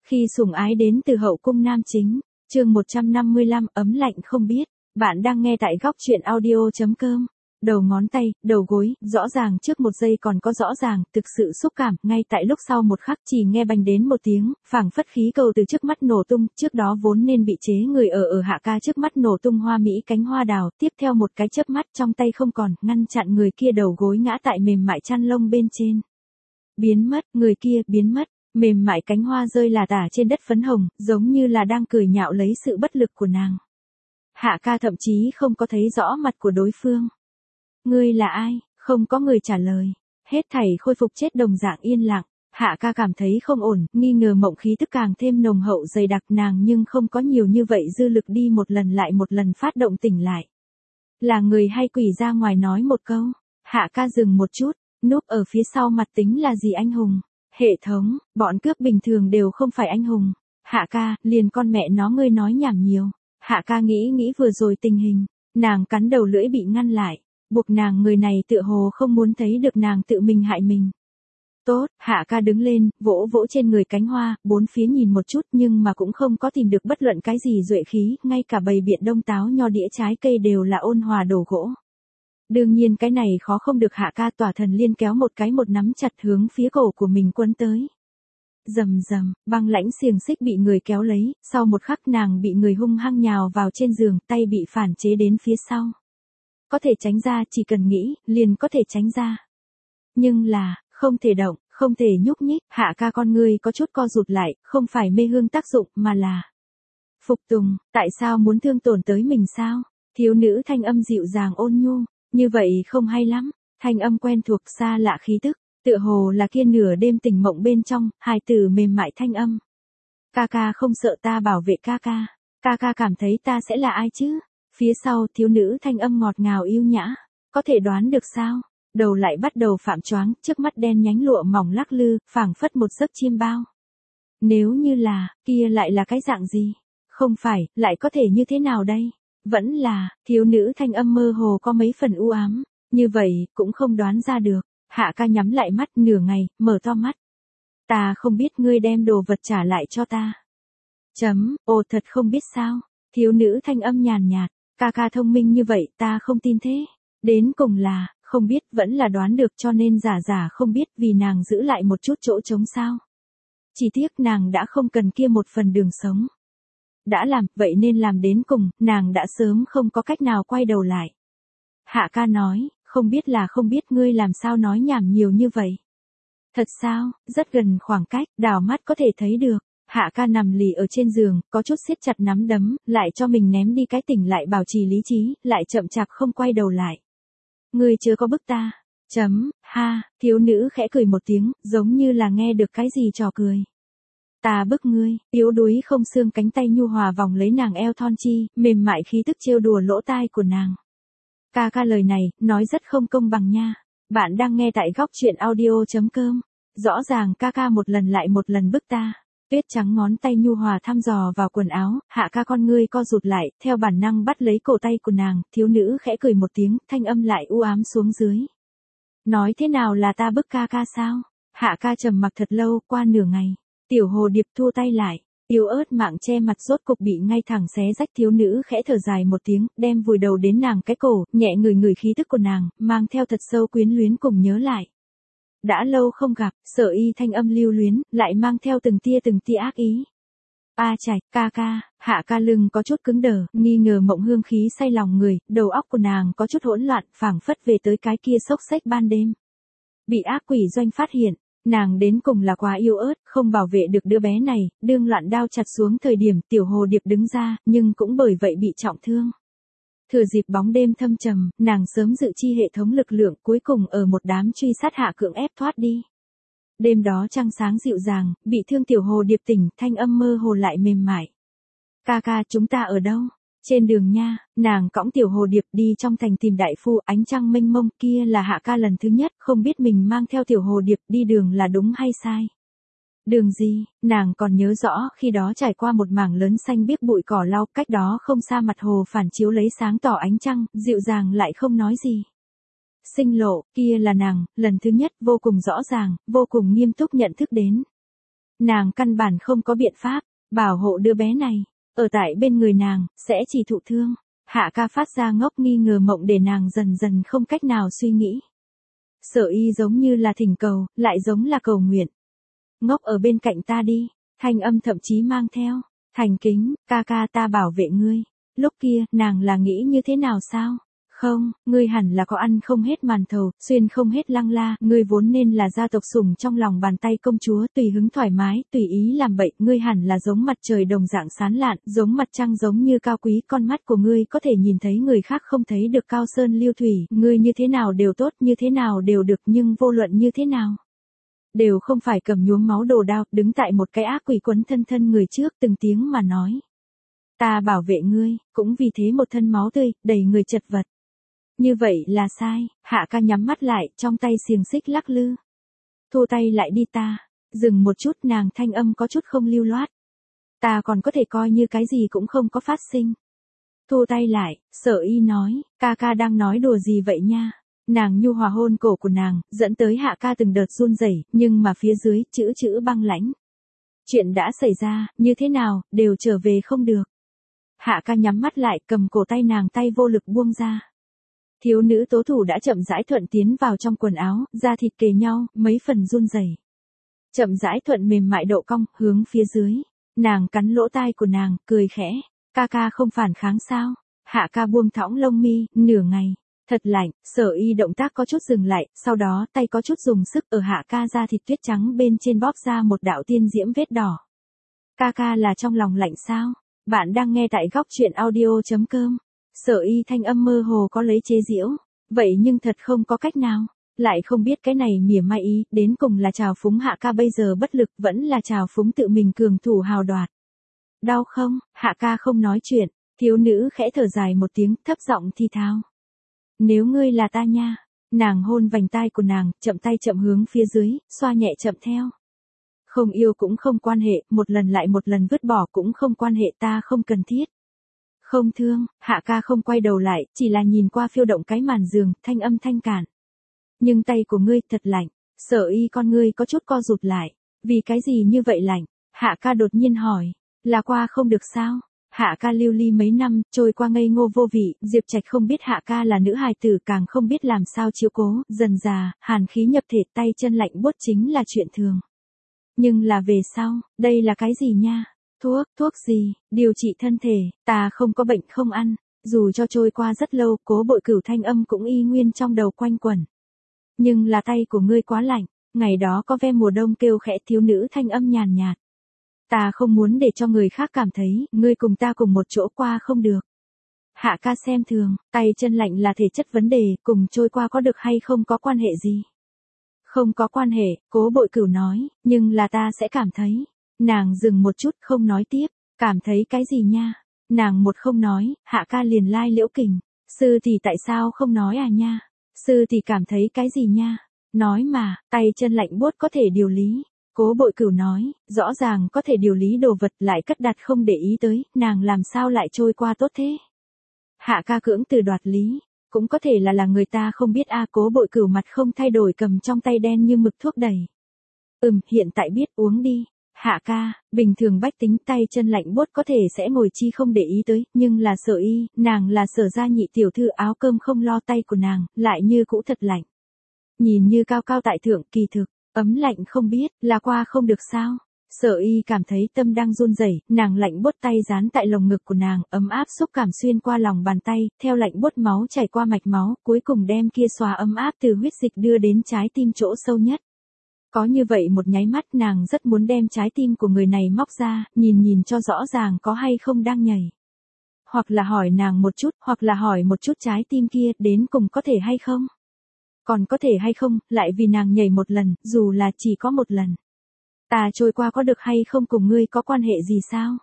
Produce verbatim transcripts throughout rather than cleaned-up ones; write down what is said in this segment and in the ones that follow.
Khi sủng ái đến từ hậu cung nam chính, chương một trăm năm mươi lăm ấm lạnh không biết, bạn đang nghe tại góc truyện audio.com. Đầu ngón tay, đầu gối, rõ ràng trước một giây còn có rõ ràng, thực sự xúc cảm, ngay tại lúc sau một khắc chỉ nghe bành đến một tiếng, phảng phất khí cầu từ trước mắt nổ tung, trước đó vốn nên bị chế người ở ở Hạ Ca trước mắt nổ tung hoa mỹ cánh hoa đào, tiếp theo một cái chớp mắt trong tay không còn, ngăn chặn người kia đầu gối ngã tại mềm mại chăn lông bên trên. Biến mất, người kia, biến mất. Mềm mại cánh hoa rơi là tả trên đất phấn hồng, giống như là đang cười nhạo lấy sự bất lực của nàng. Hạ Ca thậm chí không có thấy rõ mặt của đối phương. Ngươi là ai? Không có người trả lời. Hết thảy khôi phục chết đồng dạng yên lặng. Hạ Ca cảm thấy không ổn, nghi ngờ mộng khí tức càng thêm nồng hậu dày đặc nàng nhưng không có nhiều như vậy dư lực đi một lần lại một lần phát động tỉnh lại. Là người hay quỷ ra ngoài nói một câu. Hạ Ca dừng một chút, núp ở phía sau mặt tính là gì anh hùng? Hệ thống, bọn cướp bình thường đều không phải anh hùng. Hạ Ca, liền con mẹ nó ngươi nói nhảm nhiều. Hạ Ca nghĩ nghĩ vừa rồi tình hình, nàng cắn đầu lưỡi bị ngăn lại, buộc nàng người này tựa hồ không muốn thấy được nàng tự mình hại mình. Tốt, Hạ Ca đứng lên, vỗ vỗ trên người cánh hoa, bốn phía nhìn một chút nhưng mà cũng không có tìm được bất luận cái gì duệ khí, ngay cả bầy biện đông táo nho đĩa trái cây đều là ôn hòa đồ gỗ. Đương nhiên cái này khó không được Hạ Ca tỏa thần liên kéo một cái một nắm chặt hướng phía cổ của mình quấn tới. Rầm rầm, băng lãnh xiềng xích bị người kéo lấy, sau một khắc nàng bị người hung hăng nhào vào trên giường, tay bị phản chế đến phía sau. Có thể tránh ra, chỉ cần nghĩ, liền có thể tránh ra. Nhưng là, không thể động, không thể nhúc nhích, Hạ Ca con người có chút co rụt lại, không phải mê hương tác dụng mà là phục tùng, tại sao muốn thương tổn tới mình sao? Thiếu nữ thanh âm dịu dàng ôn nhu. Như vậy không hay lắm, thanh âm quen thuộc xa lạ khí tức, tựa hồ là kia nửa đêm tỉnh mộng bên trong, hài tử mềm mại thanh âm. Ca ca không sợ ta bảo vệ ca ca, ca ca cảm thấy ta sẽ là ai chứ? Phía sau thiếu nữ thanh âm ngọt ngào yêu nhã, có thể đoán được sao? Đầu lại bắt đầu phạm choáng, trước mắt đen nhánh lụa mỏng lắc lư, phảng phất một giấc chiêm bao. Nếu như là, kia lại là cái dạng gì? Không phải, lại có thể như thế nào đây? Vẫn là, thiếu nữ thanh âm mơ hồ có mấy phần u ám, như vậy, cũng không đoán ra được. Hạ Ca nhắm lại mắt nửa ngày, mở to mắt. Ta không biết ngươi đem đồ vật trả lại cho ta. Chấm, ồ thật không biết sao. Thiếu nữ thanh âm nhàn nhạt, ca ca thông minh như vậy ta không tin thế. Đến cùng là, không biết vẫn là đoán được cho nên giả giả không biết vì nàng giữ lại một chút chỗ trống sao. Chỉ tiếc nàng đã không cần kia một phần đường sống. Đã làm, vậy nên làm đến cùng, nàng đã sớm không có cách nào quay đầu lại. Hạ Ca nói, không biết là không biết ngươi làm sao nói nhảm nhiều như vậy. Thật sao, rất gần khoảng cách, đảo mắt có thể thấy được. Hạ Ca nằm lì ở trên giường, có chút siết chặt nắm đấm, lại cho mình ném đi cái tỉnh lại bảo trì lý trí, lại chậm chạp không quay đầu lại. Ngươi chưa có bức ta. Chấm, ha, thiếu nữ khẽ cười một tiếng, giống như là nghe được cái gì trò cười. Ta bức ngươi, yếu đuối không xương cánh tay nhu hòa vòng lấy nàng eo thon chi, mềm mại khí tức trêu đùa lỗ tai của nàng. Ca ca lời này, nói rất không công bằng nha. Bạn đang nghe tại góc truyện audio.com. Rõ ràng ca ca một lần lại một lần bức ta. Tuyết trắng ngón tay nhu hòa thăm dò vào quần áo, Hạ Ca con ngươi co rụt lại, theo bản năng bắt lấy cổ tay của nàng, thiếu nữ khẽ cười một tiếng, thanh âm lại u ám xuống dưới. Nói thế nào là ta bức ca ca sao? Hạ Ca trầm mặc thật lâu, qua nửa ngày. Tiểu hồ điệp thua tay lại, yếu ớt mạng che mặt rốt cục bị ngay thẳng xé rách thiếu nữ khẽ thở dài một tiếng, đem vùi đầu đến nàng cái cổ, nhẹ người người khí tức của nàng, mang theo thật sâu quyến luyến cùng nhớ lại. Đã lâu không gặp, sở y thanh âm lưu luyến, lại mang theo từng tia từng tia ác ý. A chạch, ca ca, Hạ Ca lưng có chút cứng đờ, nghi ngờ mộng hương khí say lòng người, đầu óc của nàng có chút hỗn loạn, phảng phất về tới cái kia xốc xách ban đêm. Bị ác quỷ doanh phát hiện. Nàng đến cùng là quá yêu ớt, không bảo vệ được đứa bé này, đương loạn đao chặt xuống thời điểm tiểu hồ điệp đứng ra, nhưng cũng bởi vậy bị trọng thương. Thừa dịp bóng đêm thâm trầm, nàng sớm dự chi hệ thống lực lượng cuối cùng ở một đám truy sát hạ cưỡng ép thoát đi. Đêm đó trăng sáng dịu dàng, bị thương tiểu hồ điệp tỉnh, thanh âm mơ hồ lại mềm mại. Ca ca chúng ta ở đâu? Trên đường nha, nàng cõng tiểu hồ điệp đi trong thành tìm đại phu, ánh trăng mênh mông, kia là Hạ Ca lần thứ nhất, không biết mình mang theo tiểu hồ điệp đi đường là đúng hay sai. Đường gì, nàng còn nhớ rõ khi đó trải qua một mảng lớn xanh biếc bụi cỏ lau, cách đó không xa mặt hồ phản chiếu lấy sáng tỏ ánh trăng, dịu dàng lại không nói gì. Sinh lộ, kia là nàng, lần thứ nhất vô cùng rõ ràng, vô cùng nghiêm túc nhận thức đến. Nàng căn bản không có biện pháp, bảo hộ đứa bé này, ở tại bên người nàng, sẽ chỉ thụ thương. Hạ ca phát ra ngốc nghi ngờ mộng để nàng dần dần không cách nào suy nghĩ. Sở y giống như là thỉnh cầu, lại giống là cầu nguyện. Ngốc ở bên cạnh ta đi, thanh âm thậm chí mang theo, thành kính, ca ca ta bảo vệ ngươi. Lúc kia, nàng là nghĩ như thế nào sao? Không, ngươi hẳn là có ăn không hết màn thầu, xuyên không hết lăng la, ngươi vốn nên là gia tộc sủng trong lòng bàn tay công chúa, tùy hứng thoải mái, tùy ý làm bậy, ngươi hẳn là giống mặt trời đồng dạng sáng lạn, giống mặt trăng giống như cao quý, con mắt của ngươi có thể nhìn thấy người khác không thấy được cao sơn lưu thủy, ngươi như thế nào đều tốt, như thế nào đều được, nhưng vô luận như thế nào đều không phải cầm nhuốm máu đồ đao, đứng tại một cái ác quỷ quấn thân thân người trước từng tiếng mà nói. Ta bảo vệ ngươi, cũng vì thế một thân máu tươi, đầy người chật vật. Như vậy là sai, Hạ ca nhắm mắt lại, trong tay xiềng xích lắc lư. Thu tay lại đi ta, dừng một chút, nàng thanh âm có chút không lưu loát. Ta còn có thể coi như cái gì cũng không có phát sinh. Thu tay lại, Sở y nói, ca ca đang nói đùa gì vậy nha. Nàng nhu hòa hôn cổ của nàng, dẫn tới Hạ ca từng đợt run rẩy, nhưng mà phía dưới, chữ chữ băng lãnh. Chuyện đã xảy ra, như thế nào, đều trở về không được. Hạ ca nhắm mắt lại, cầm cổ tay nàng, tay vô lực buông ra. Thiếu nữ tố thủ đã chậm rãi thuận tiến vào trong quần áo, da thịt kề nhau, mấy phần run rẩy. Chậm rãi thuận mềm mại độ cong, hướng phía dưới. Nàng cắn lỗ tai của nàng, cười khẽ. Ca ca không phản kháng sao? Hạ ca buông thõng lông mi, nửa ngày. Thật lạnh, Sở y động tác có chút dừng lại, sau đó tay có chút dùng sức ở Hạ ca da thịt tuyết trắng bên trên bóp ra một đạo tiên diễm vết đỏ. Ca ca là trong lòng lạnh sao? Bạn đang nghe tại góc truyện audio chấm com. Sở y thanh âm mơ hồ có lấy chế giễu. Vậy nhưng thật không có cách nào. Lại không biết cái này mỉa mai ý, đến cùng là trào phúng Hạ ca bây giờ bất lực, vẫn là trào phúng tự mình cường thủ hào đoạt. Đau không? Hạ ca không nói chuyện. Thiếu nữ khẽ thở dài một tiếng, thấp giọng thi thao. Nếu ngươi là ta nha. Nàng hôn vành tai của nàng, chậm tay chậm hướng phía dưới, xoa nhẹ chậm theo. Không yêu cũng không quan hệ, một lần lại một lần vứt bỏ cũng không quan hệ, ta không cần thiết. Không thương, Hạ ca không quay đầu lại, chỉ là nhìn qua phiêu động cái màn giường, thanh âm thanh cản. Nhưng tay của ngươi thật lạnh. Sở y con ngươi có chút co rụt lại. Vì cái gì như vậy lạnh? Hạ ca đột nhiên hỏi. Là qua không được sao? Hạ ca lưu ly mấy năm, trôi qua ngây ngô vô vị, Diệp Trạch không biết Hạ ca là nữ hài tử, càng không biết làm sao chiếu cố, dần già, hàn khí nhập thể, tay chân lạnh buốt chính là chuyện thường. Nhưng là về sau, đây là cái gì nha? Thuốc, thuốc gì, điều trị thân thể, ta không có bệnh không ăn. Dù cho trôi qua rất lâu, Cố Bội Cửu thanh âm cũng y nguyên trong đầu quanh quẩn. Nhưng là tay của ngươi quá lạnh, ngày đó có ve mùa đông kêu khẽ, thiếu nữ thanh âm nhàn nhạt. Ta không muốn để cho người khác cảm thấy, ngươi cùng ta cùng một chỗ qua không được. Hạ ca xem thường, tay chân lạnh là thể chất vấn đề, cùng trôi qua có được hay không có quan hệ gì. Không có quan hệ, Cố Bội Cửu nói, nhưng là ta sẽ cảm thấy. Nàng dừng một chút không nói tiếp, cảm thấy cái gì nha. Nàng một không nói, Hạ ca liền lai liễu kình. Sư tỷ tại sao không nói à nha. Sư tỷ cảm thấy cái gì nha. Nói mà, tay chân lạnh buốt có thể điều lý. Cố Bội Cửu nói, rõ ràng có thể điều lý đồ vật lại cất đặt không để ý tới, nàng làm sao lại trôi qua tốt thế. Hạ ca cưỡng từ đoạt lý, cũng có thể là là người ta không biết a. Cố Bội Cửu mặt không thay đổi cầm trong tay đen như mực thuốc đầy. Ừm, hiện tại biết, uống đi. Hạ ca, bình thường bách tính tay chân lạnh buốt có thể sẽ ngồi chi không để ý tới, nhưng là Sở y, nàng là Sở gia nhị tiểu thư, áo cơm không lo, tay của nàng, lại như cũ thật lạnh. Nhìn như cao cao tại thượng, kỳ thực, ấm lạnh không biết, là qua không được sao. Sở y cảm thấy tâm đang run rẩy, nàng lạnh buốt tay dán tại lồng ngực của nàng, ấm áp xúc cảm xuyên qua lòng bàn tay, theo lạnh buốt máu chảy qua mạch máu, cuối cùng đem kia xóa ấm áp từ huyết dịch đưa đến trái tim chỗ sâu nhất. Có như vậy một nháy mắt nàng rất muốn đem trái tim của người này móc ra, nhìn nhìn cho rõ ràng có hay không đang nhảy. Hoặc là hỏi nàng một chút, hoặc là hỏi một chút trái tim kia đến cùng có thể hay không. Còn có thể hay không, lại vì nàng nhảy một lần, dù là chỉ có một lần. Ta trôi qua có được hay không cùng ngươi có quan hệ gì sao?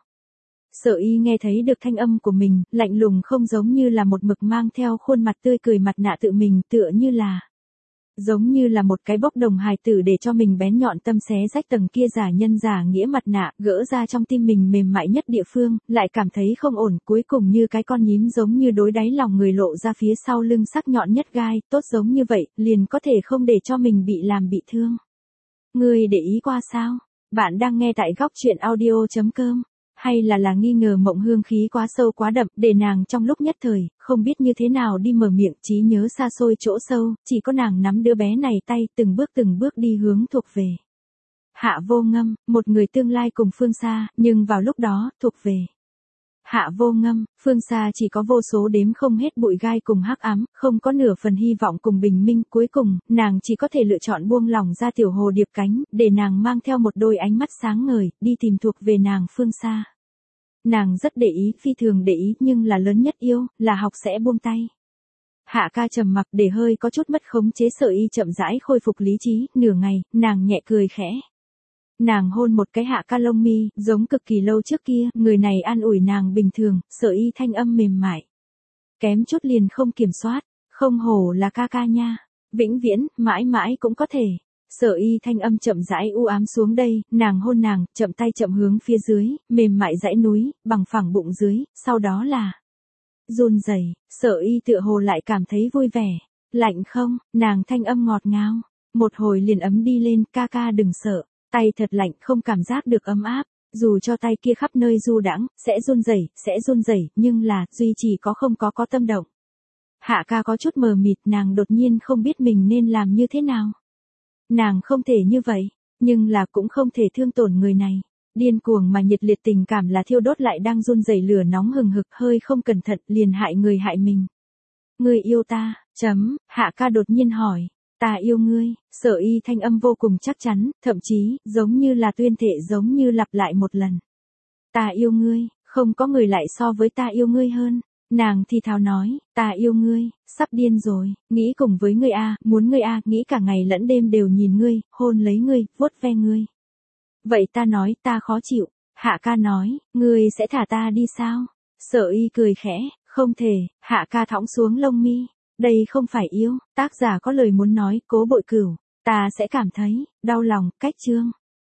Sở y nghe thấy được thanh âm của mình, lạnh lùng không giống như là một mực mang theo khuôn mặt tươi cười mặt nạ tự mình, tựa như là giống như là một cái bốc đồng hài tử để cho mình bén nhọn tâm xé rách tầng kia giả nhân giả nghĩa mặt nạ, gỡ ra trong tim mình mềm mại nhất địa phương, lại cảm thấy không ổn, cuối cùng như cái con nhím giống như đối đáy lòng người lộ ra phía sau lưng sắc nhọn nhất gai, tốt giống như vậy, liền có thể không để cho mình bị làm bị thương. Ngươi để ý qua sao? Bạn đang nghe tại góc chuyện audio chấm com. Hay là là nghi ngờ Mộng Hương khí quá sâu quá đậm, để nàng trong lúc nhất thời, không biết như thế nào đi mở miệng, trí nhớ xa xôi chỗ sâu, chỉ có nàng nắm đứa bé này tay, từng bước từng bước đi hướng thuộc về. Hạ Vô Ngâm, một người tương lai cùng Phương Xa, nhưng vào lúc đó, thuộc về. Hạ Vô Ngâm, Phương Xa chỉ có vô số đếm không hết bụi gai cùng hắc ám, không có nửa phần hy vọng cùng bình minh, cuối cùng, nàng chỉ có thể lựa chọn buông lỏng ra tiểu hồ điệp cánh, để nàng mang theo một đôi ánh mắt sáng ngời, đi tìm thuộc về nàng Phương Xa. Nàng rất để ý, phi thường để ý, nhưng là lớn nhất yêu, là học sẽ buông tay. Hạ ca trầm mặc, để hơi có chút mất khống chế Sở Y chậm rãi khôi phục lý trí, nửa ngày, nàng nhẹ cười khẽ. Nàng hôn một cái Hạ ca lông mi, giống cực kỳ lâu trước kia, người này an ủi nàng bình thường, Sở Y thanh âm mềm mại. Kém chút liền không kiểm soát, không hổ là ca ca nha, vĩnh viễn, mãi mãi cũng có thể. Sở Y thanh âm chậm rãi u ám xuống đây, nàng hôn nàng, chậm tay chậm hướng phía dưới, mềm mại dãy núi, bằng phẳng bụng dưới, sau đó là run rẩy. Sở Y tựa hồ lại cảm thấy vui vẻ. Lạnh không? Nàng thanh âm ngọt ngào, một hồi liền ấm đi lên, ca ca đừng sợ. Tay thật lạnh, không cảm giác được ấm áp, dù cho tay kia khắp nơi du đãng, sẽ run rẩy, sẽ run rẩy, nhưng là, duy chỉ có không có có tâm động. Hạ ca có chút mờ mịt, nàng đột nhiên không biết mình nên làm như thế nào. Nàng không thể như vậy, nhưng là cũng không thể thương tổn người này. Điên cuồng mà nhiệt liệt tình cảm là thiêu đốt lại đang run rẩy lửa nóng hừng hực, hơi không cẩn thận, liền hại người hại mình. Người yêu ta, chấm, Hạ ca đột nhiên hỏi. Ta yêu ngươi, Sở Y thanh âm vô cùng chắc chắn, thậm chí, giống như là tuyên thệ, giống như lặp lại một lần. Ta yêu ngươi, không có người lại so với ta yêu ngươi hơn. Nàng thì thào nói, ta yêu ngươi, sắp điên rồi, nghĩ cùng với ngươi a, muốn ngươi a, nghĩ cả ngày lẫn đêm đều nhìn ngươi, hôn lấy ngươi, vuốt ve ngươi. Vậy ta nói, ta khó chịu. Hạ ca nói, ngươi sẽ thả ta đi sao? Sở Y cười khẽ, không thể. Hạ ca thõng xuống lông mi. Đây không phải yêu, tác giả có lời muốn nói, Cố Bội Cửu, ta sẽ cảm thấy đau lòng, cách chương.